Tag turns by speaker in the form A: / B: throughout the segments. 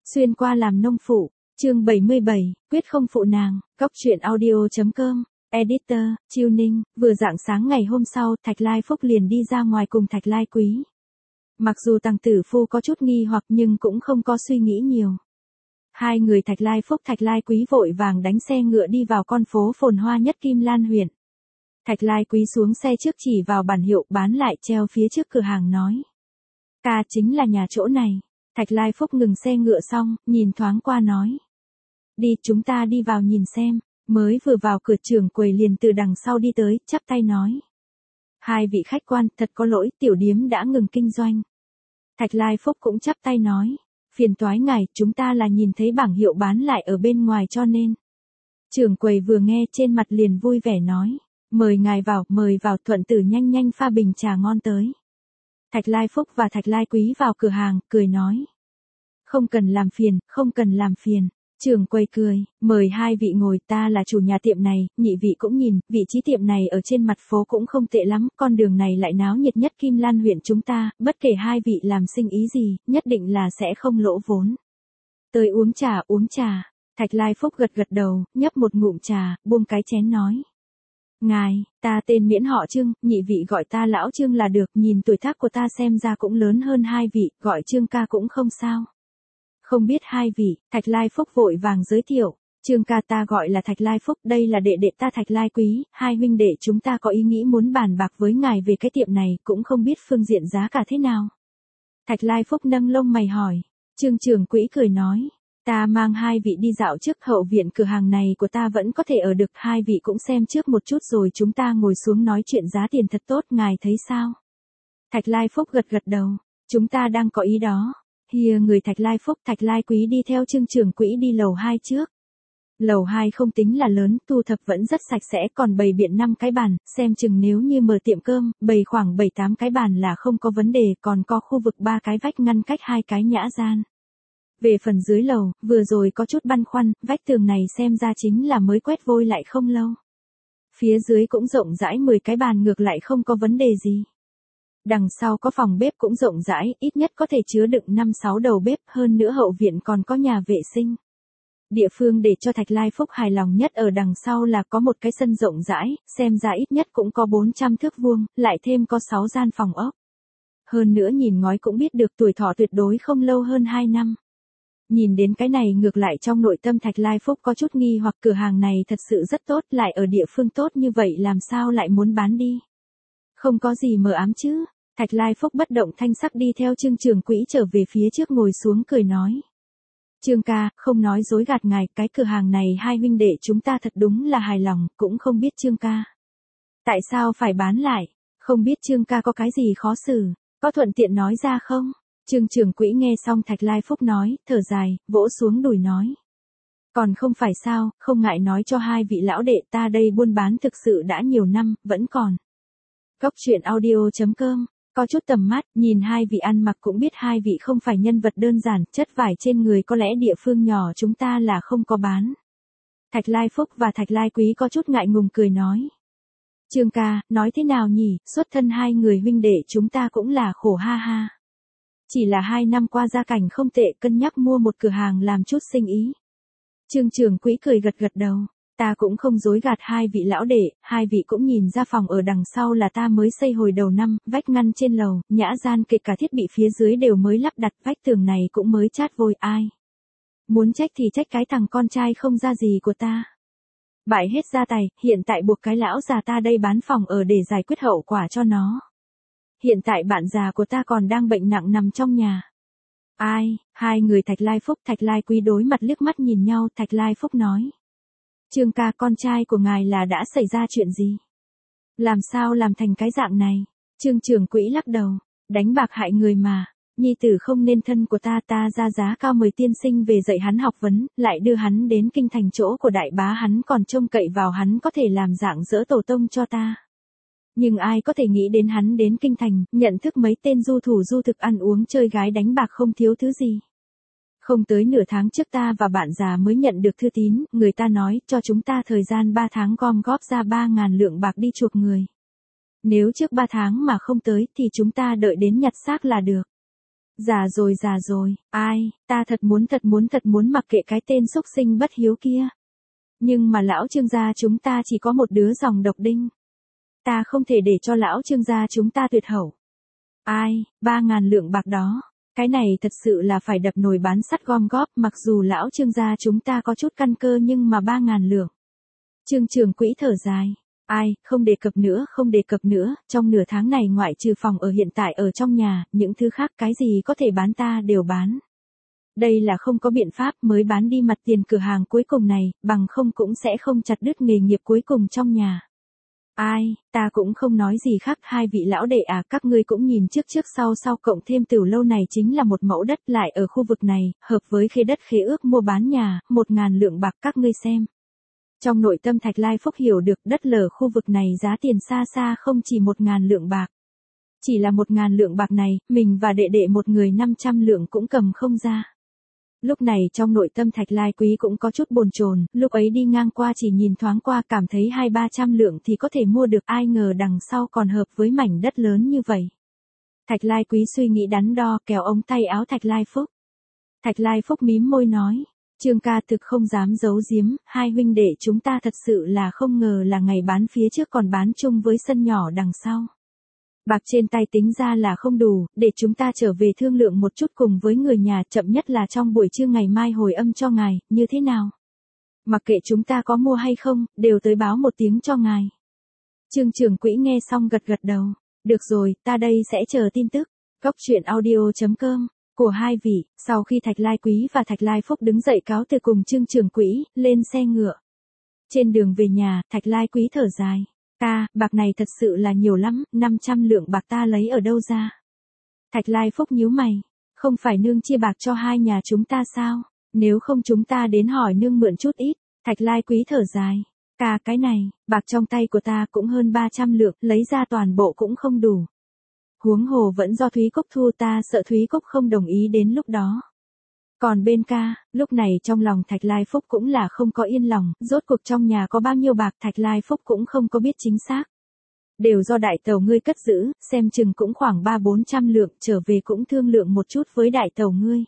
A: Xuyên qua làm nông phụ, chương 77, quyết không phụ nàng, góc truyện audio.com, editor, Chiêu Ninh, vừa rạng sáng ngày hôm sau, Thạch Lai Phúc liền đi ra ngoài cùng Thạch Lai Quý. Mặc dù Tằng Tử Phu có chút nghi hoặc nhưng cũng không có suy nghĩ nhiều. Hai người Thạch Lai Phúc Thạch Lai Quý vội vàng đánh xe ngựa đi vào con phố phồn hoa nhất Kim Lan huyện. Thạch Lai Quý xuống xe trước chỉ vào bản hiệu bán lại treo phía trước cửa hàng nói. Ca chính là nhà chỗ này. Thạch Lai Phúc ngừng xe ngựa xong, nhìn thoáng qua nói. Đi chúng ta đi vào nhìn xem, mới vừa vào cửa trưởng quầy liền từ đằng sau đi tới, chắp tay nói. Hai vị khách quan, thật có lỗi, tiểu điếm đã ngừng kinh doanh. Thạch Lai Phúc cũng chắp tay nói. Phiền toái ngài, chúng ta là nhìn thấy bảng hiệu bán lại ở bên ngoài cho nên. Trưởng quầy vừa nghe trên mặt liền vui vẻ nói. Mời ngài vào, thuận tử nhanh nhanh pha bình trà ngon tới. Thạch Lai Phúc và Thạch Lai Quý vào cửa hàng, cười nói. Không cần làm phiền. Trưởng quầy cười, mời hai vị ngồi, ta là chủ nhà tiệm này, nhị vị cũng nhìn, vị trí tiệm này ở trên mặt phố cũng không tệ lắm, con đường này lại náo nhiệt nhất Kim Lan huyện chúng ta, bất kể hai vị làm sinh ý gì, nhất định là sẽ không lỗ vốn. Tới uống trà, Thạch Lai Phúc gật đầu, nhấp một ngụm trà, buông cái chén nói. Ngài, ta tên miễn họ Trương, nhị vị gọi ta lão Trương là được, nhìn tuổi tác của ta xem ra cũng lớn hơn hai vị, gọi Trương ca cũng không sao. Không biết hai vị, Thạch Lai Phúc vội vàng giới thiệu, Trương ca ta gọi là Thạch Lai Phúc, đây là đệ đệ ta Thạch Lai Quý, hai huynh đệ chúng ta có ý nghĩ muốn bàn bạc với ngài về cái tiệm này, cũng không biết phương diện giá cả thế nào. Thạch Lai Phúc nâng lông mày hỏi, Trương trưởng quỹ cười nói. Ta mang hai vị đi dạo trước hậu viện cửa hàng này của ta vẫn có thể ở được, hai vị cũng xem trước một chút rồi chúng ta ngồi xuống nói chuyện giá tiền thật tốt, ngài thấy sao? Thạch Lai Phúc gật đầu, chúng ta đang có ý đó. Hìa người Thạch Lai Phúc Thạch Lai Quý đi theo Trương trưởng quỹ đi lầu 2 trước. Lầu 2 không tính là lớn, thu thập vẫn rất sạch sẽ, còn bày biện 5 cái bàn, xem chừng nếu như mở tiệm cơm, bày khoảng 7-8 cái bàn là không có vấn đề, còn có khu vực 3 cái vách ngăn cách 2 cái nhã gian. Về phần dưới lầu, vừa rồi có chút băn khoăn, vách tường này xem ra chính là mới quét vôi lại không lâu. Phía dưới cũng rộng rãi 10 cái bàn ngược lại không có vấn đề gì. Đằng sau có phòng bếp cũng rộng rãi, ít nhất có thể chứa đựng 5-6 đầu bếp, hơn nữa hậu viện còn có nhà vệ sinh. Địa phương để cho Thạch Lai Phúc hài lòng nhất ở đằng sau là có một cái sân rộng rãi, xem ra ít nhất cũng có 400 thước vuông, lại thêm có 6 gian phòng ốc. Hơn nữa nhìn ngói cũng biết được tuổi thọ tuyệt đối không lâu hơn 2 năm. Nhìn đến cái này ngược lại trong nội tâm Thạch Lai Phúc có chút nghi hoặc cửa hàng này thật sự rất tốt, lại ở địa phương tốt như vậy làm sao lại muốn bán đi. Không có gì mờ ám chứ. Thạch Lai Phúc bất động thanh sắc đi theo Trương trưởng quỹ trở về phía trước ngồi xuống cười nói. Trương ca, không nói dối gạt ngài, cái cửa hàng này hai huynh đệ chúng ta thật đúng là hài lòng, cũng không biết Trương ca. Tại sao phải bán lại, không biết Trương ca có cái gì khó xử, có thuận tiện nói ra không? Trương trưởng quỹ nghe xong Thạch Lai Phúc nói, thở dài, vỗ xuống đùi nói. Còn không phải sao, không ngại nói cho hai vị lão đệ ta đây buôn bán thực sự đã nhiều năm, vẫn còn. Góc truyện audio.com, có chút tầm mắt, nhìn hai vị ăn mặc cũng biết hai vị không phải nhân vật đơn giản, chất vải trên người có lẽ địa phương nhỏ chúng ta là không có bán. Thạch Lai Phúc và Thạch Lai Quý có chút ngại ngùng cười nói. Trương ca, nói thế nào nhỉ, xuất thân hai người huynh đệ chúng ta cũng là khổ ha ha. Chỉ là 2 năm qua gia cảnh không tệ, cân nhắc mua một cửa hàng làm chút sinh ý. Trương trưởng quỹ cười gật đầu. Ta cũng không dối gạt hai vị lão đệ, hai vị cũng nhìn ra phòng ở đằng sau là ta mới xây hồi đầu năm, vách ngăn trên lầu, nhã gian kể cả thiết bị phía dưới đều mới lắp đặt, vách tường này cũng mới chát vôi ai. Muốn trách thì trách cái thằng con trai không ra gì của ta. Bại hết gia tài, hiện tại buộc cái lão già ta đây bán phòng ở để giải quyết hậu quả cho nó. Hiện tại bạn già của ta còn đang bệnh nặng nằm trong nhà. Ai, hai người Thạch Lai Phúc Thạch Lai Quý đối mặt liếc mắt nhìn nhau, Thạch Lai Phúc nói. Trương ca, con trai của ngài là đã xảy ra chuyện gì? Làm sao làm thành cái dạng này? Trương trưởng quỹ lắc đầu, đánh bạc hại người mà, nhi tử không nên thân của ta ra giá cao mời tiên sinh về dạy hắn học vấn, lại đưa hắn đến kinh thành chỗ của đại bá hắn còn trông cậy vào hắn có thể làm dạng dỡ tổ tông cho ta. Nhưng ai có thể nghĩ đến hắn đến kinh thành, nhận thức mấy tên du thủ du thực ăn uống chơi gái đánh bạc không thiếu thứ gì. Không tới nửa tháng trước ta và bạn già mới nhận được thư tín, người ta nói cho chúng ta thời gian 3 tháng gom góp ra 3.000 lượng bạc đi chuộc người. Nếu trước 3 tháng mà không tới thì chúng ta đợi đến nhặt xác là được. Già rồi, ai, ta thật muốn mặc kệ cái tên xúc sinh bất hiếu kia. Nhưng mà lão Trương gia chúng ta chỉ có một đứa dòng độc đinh. Ta không thể để cho lão Trương gia chúng ta tuyệt hậu. Ai, 3.000 lượng bạc đó. Cái này thật sự là phải đập nồi bán sắt gom góp, mặc dù lão Trương gia chúng ta có chút căn cơ nhưng mà 3.000 lượng. Trương Trường Quỹ thở dài. Ai, không đề cập nữa, trong nửa tháng này ngoại trừ phòng ở hiện tại ở trong nhà, những thứ khác cái gì có thể bán ta đều bán. Đây là không có biện pháp mới bán đi mặt tiền cửa hàng cuối cùng này, bằng không cũng sẽ không chặt đứt nghề nghiệp cuối cùng trong nhà. Ai, ta cũng không nói gì khác, hai vị lão đệ à, các ngươi cũng nhìn trước sau cộng thêm Tửu lâu này chính là một mẫu đất lại ở khu vực này, hợp với khế đất khế ước mua bán nhà, 1.000 lượng bạc các ngươi xem. Trong nội tâm Thạch Lai Phúc hiểu được đất lở khu vực này giá tiền xa không chỉ 1.000 lượng bạc. Chỉ là 1.000 lượng bạc này, mình và đệ đệ một người 500 lượng cũng cầm không ra. Lúc này trong nội tâm Thạch Lai Quý cũng có chút bồn chồn, lúc ấy đi ngang qua chỉ nhìn thoáng qua cảm thấy 200-300 lượng thì có thể mua được, ai ngờ đằng sau còn hợp với mảnh đất lớn như vậy. Thạch Lai Quý suy nghĩ đắn đo kéo ống tay áo Thạch Lai Phúc. Thạch Lai Phúc mím môi nói, Trương ca thực không dám giấu giếm, hai huynh đệ chúng ta thật sự là không ngờ là ngày bán phía trước còn bán chung với sân nhỏ đằng sau. Bạc trên tay tính ra là không đủ, để chúng ta trở về thương lượng một chút cùng với người nhà, chậm nhất là trong buổi trưa ngày mai hồi âm cho ngài, như thế nào? Mặc kệ chúng ta có mua hay không, đều tới báo một tiếng cho ngài. Trương Trường Quỹ nghe xong gật đầu. Được rồi, ta đây sẽ chờ tin tức. Góc truyện audio.com của hai vị, sau khi Thạch Lai Quý và Thạch Lai Phúc đứng dậy cáo từ cùng Trương Trường Quỹ, lên xe ngựa. Trên đường về nhà, Thạch Lai Quý thở dài. Ca, bạc này thật sự là nhiều lắm, 500 lượng bạc ta lấy ở đâu ra? Thạch Lai Phúc nhíu mày. Không phải nương chia bạc cho hai nhà chúng ta sao? Nếu không chúng ta đến hỏi nương mượn chút ít. Thạch Lai Quý thở dài. Ca, cái này, bạc trong tay của ta cũng hơn 300 lượng, lấy ra toàn bộ cũng không đủ. Huống hồ vẫn do Thúy Cúc thu, ta sợ Thúy Cúc không đồng ý đến lúc đó. Còn bên ca, lúc này trong lòng Thạch Lai Phúc cũng là không có yên lòng, rốt cuộc trong nhà có bao nhiêu bạc Thạch Lai Phúc cũng không có biết chính xác. Đều do đại tàu ngươi cất giữ, xem chừng cũng khoảng 300-400 lượng, trở về cũng thương lượng một chút với đại tàu ngươi.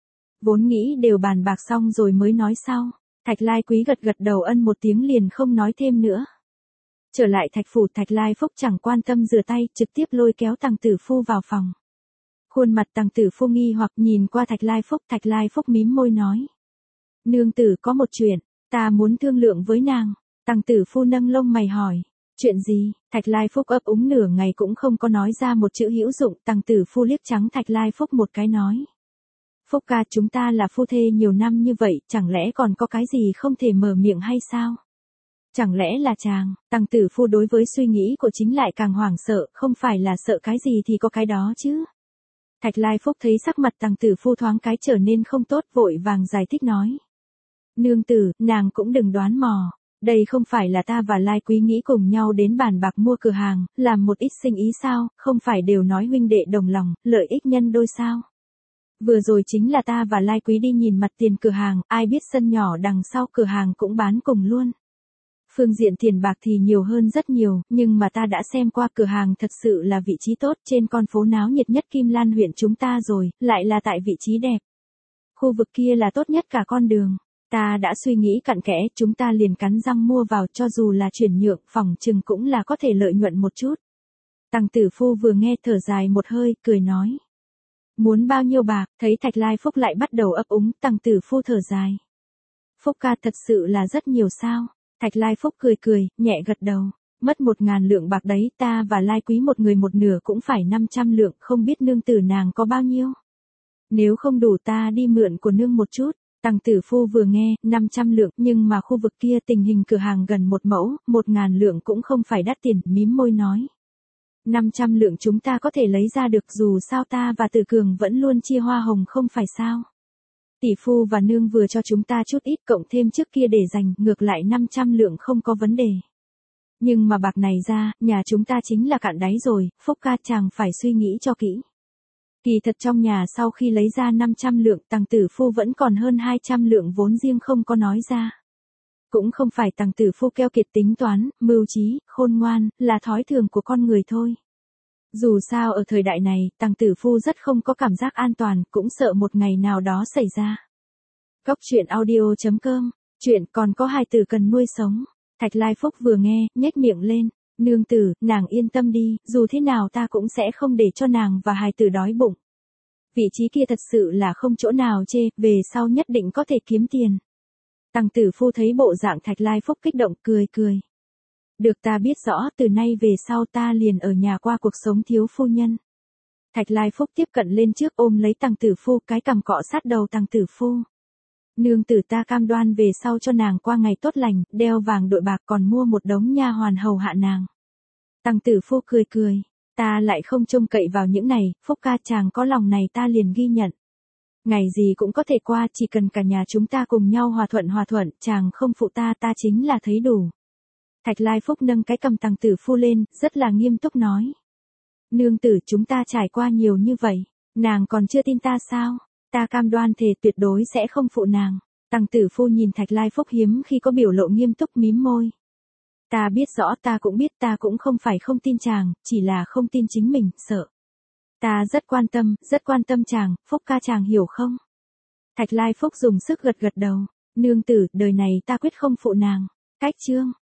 A: Vốn nghĩ đều bàn bạc xong rồi mới nói sau. Thạch Lai Quý gật đầu ân một tiếng liền không nói thêm nữa. Trở lại Thạch phủ, Thạch Lai Phúc chẳng quan tâm rửa tay, trực tiếp lôi kéo Tằng Tử Phu vào phòng. Khuôn mặt Tằng Tử Phu nghi hoặc nhìn qua Thạch Lai Phúc mím môi nói. Nương tử có một chuyện, ta muốn thương lượng với nàng. Tằng Tử Phu nâng lông mày hỏi. Chuyện gì? Thạch Lai Phúc ấp úng nửa ngày cũng không có nói ra một chữ hữu dụng. Tằng Tử Phu liếc trắng Thạch Lai Phúc một cái nói. Phúc ca, chúng ta là phu thê nhiều năm như vậy, chẳng lẽ còn có cái gì không thể mở miệng hay sao? Chẳng lẽ là chàng? Tằng Tử Phu đối với suy nghĩ của chính lại càng hoảng sợ, không phải là sợ cái gì thì có cái đó chứ. Thạch Lai Phúc thấy sắc mặt Tằng Tử Phu thoáng cái trở nên không tốt, vội vàng giải thích nói. Nương tử, nàng cũng đừng đoán mò. Đây không phải là ta và Lai Quý nghĩ cùng nhau đến bàn bạc mua cửa hàng, làm một ít sinh ý sao, không phải đều nói huynh đệ đồng lòng, lợi ích nhân đôi sao. Vừa rồi chính là ta và Lai Quý đi nhìn mặt tiền cửa hàng, ai biết sân nhỏ đằng sau cửa hàng cũng bán cùng luôn. Phương diện tiền bạc thì nhiều hơn rất nhiều, nhưng mà ta đã xem qua cửa hàng thật sự là vị trí tốt trên con phố náo nhiệt nhất Kim Lan huyện chúng ta rồi, lại là tại vị trí đẹp. Khu vực kia là tốt nhất cả con đường. Ta đã suy nghĩ cặn kẽ, chúng ta liền cắn răng mua vào, cho dù là chuyển nhượng, phòng chừng cũng là có thể lợi nhuận một chút. Tằng Tử Phu vừa nghe thở dài một hơi, cười nói. Muốn bao nhiêu bạc? Thấy Thạch Lai Phúc lại bắt đầu ấp úng, Tằng Tử Phu thở dài. Phúc ca, thật sự là rất nhiều sao? Thạch Lai Phúc cười, nhẹ gật đầu. Mất 1.000 lượng bạc đấy, ta và Lai Quý một người một nửa cũng phải 500 lượng, không biết nương tử nàng có bao nhiêu? Nếu không đủ ta đi mượn của nương một chút. Tằng Tử Phu vừa nghe, 500 lượng, nhưng mà khu vực kia tình hình cửa hàng gần một mẫu, 1.000 lượng cũng không phải đắt tiền, mím môi nói. 500 lượng chúng ta có thể lấy ra được, dù sao ta và Tử Cường vẫn luôn chia hoa hồng không phải sao. Tỷ phu và nương vừa cho chúng ta chút ít cộng thêm trước kia để dành, ngược lại 500 lượng không có vấn đề. Nhưng mà bạc này ra, nhà chúng ta chính là cạn đáy rồi, Phúc ca chàng phải suy nghĩ cho kỹ. Kỳ thật trong nhà sau khi lấy ra 500 lượng, Tằng Tử Phu vẫn còn hơn 200 lượng vốn riêng không có nói ra. Cũng không phải Tằng Tử Phu keo kiệt tính toán, mưu trí, khôn ngoan, là thói thường của con người thôi. Dù sao ở thời đại này, Tằng Tử Phu rất không có cảm giác an toàn, cũng sợ một ngày nào đó xảy ra. Cốc truyện audio.com, chuyện còn có hài tử cần nuôi sống. Thạch Lai Phúc vừa nghe, nhếch miệng lên. Nương tử, nàng yên tâm đi, dù thế nào ta cũng sẽ không để cho nàng và hài tử đói bụng. Vị trí kia thật sự là không chỗ nào chê, về sau nhất định có thể kiếm tiền. Tằng Tử Phu thấy bộ dạng Thạch Lai Phúc kích động cười cười. Được, ta biết rõ, từ nay về sau ta liền ở nhà qua cuộc sống thiếu phu nhân. Thạch Lai Phúc tiếp cận lên trước ôm lấy Tằng Tử Phu, cái cằm cọ sát đầu Tằng Tử Phu. Nương tử, ta cam đoan về sau cho nàng qua ngày tốt lành, đeo vàng đội bạc, còn mua một đống nha hoàn hầu hạ nàng. Tằng Tử Phu cười cười. Ta lại không trông cậy vào những này, Phúc ca chàng có lòng này ta liền ghi nhận. Ngày gì cũng có thể qua, chỉ cần cả nhà chúng ta cùng nhau hòa thuận, chàng không phụ ta chính là thấy đủ. Thạch Lai Phúc nâng cái cầm Tằng Tử Phu lên, rất là nghiêm túc nói. Nương tử, chúng ta trải qua nhiều như vậy, nàng còn chưa tin ta sao? Ta cam đoan thề tuyệt đối sẽ không phụ nàng. Tằng Tử Phu nhìn Thạch Lai Phúc hiếm khi có biểu lộ nghiêm túc, mím môi. Ta biết rõ, ta cũng biết, ta cũng không phải không tin chàng, chỉ là không tin chính mình, sợ. Ta rất quan tâm chàng, Phúc ca chàng hiểu không? Thạch Lai Phúc dùng sức gật gật đầu. Nương tử, đời này ta quyết không phụ nàng. Cách chương.